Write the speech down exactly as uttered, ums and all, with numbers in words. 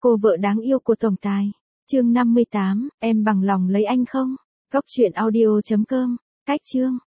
Cô vợ đáng yêu của tổng tài. Chương năm mươi tám, em bằng lòng lấy anh không? Góc truyện audio chấm com. Cách chương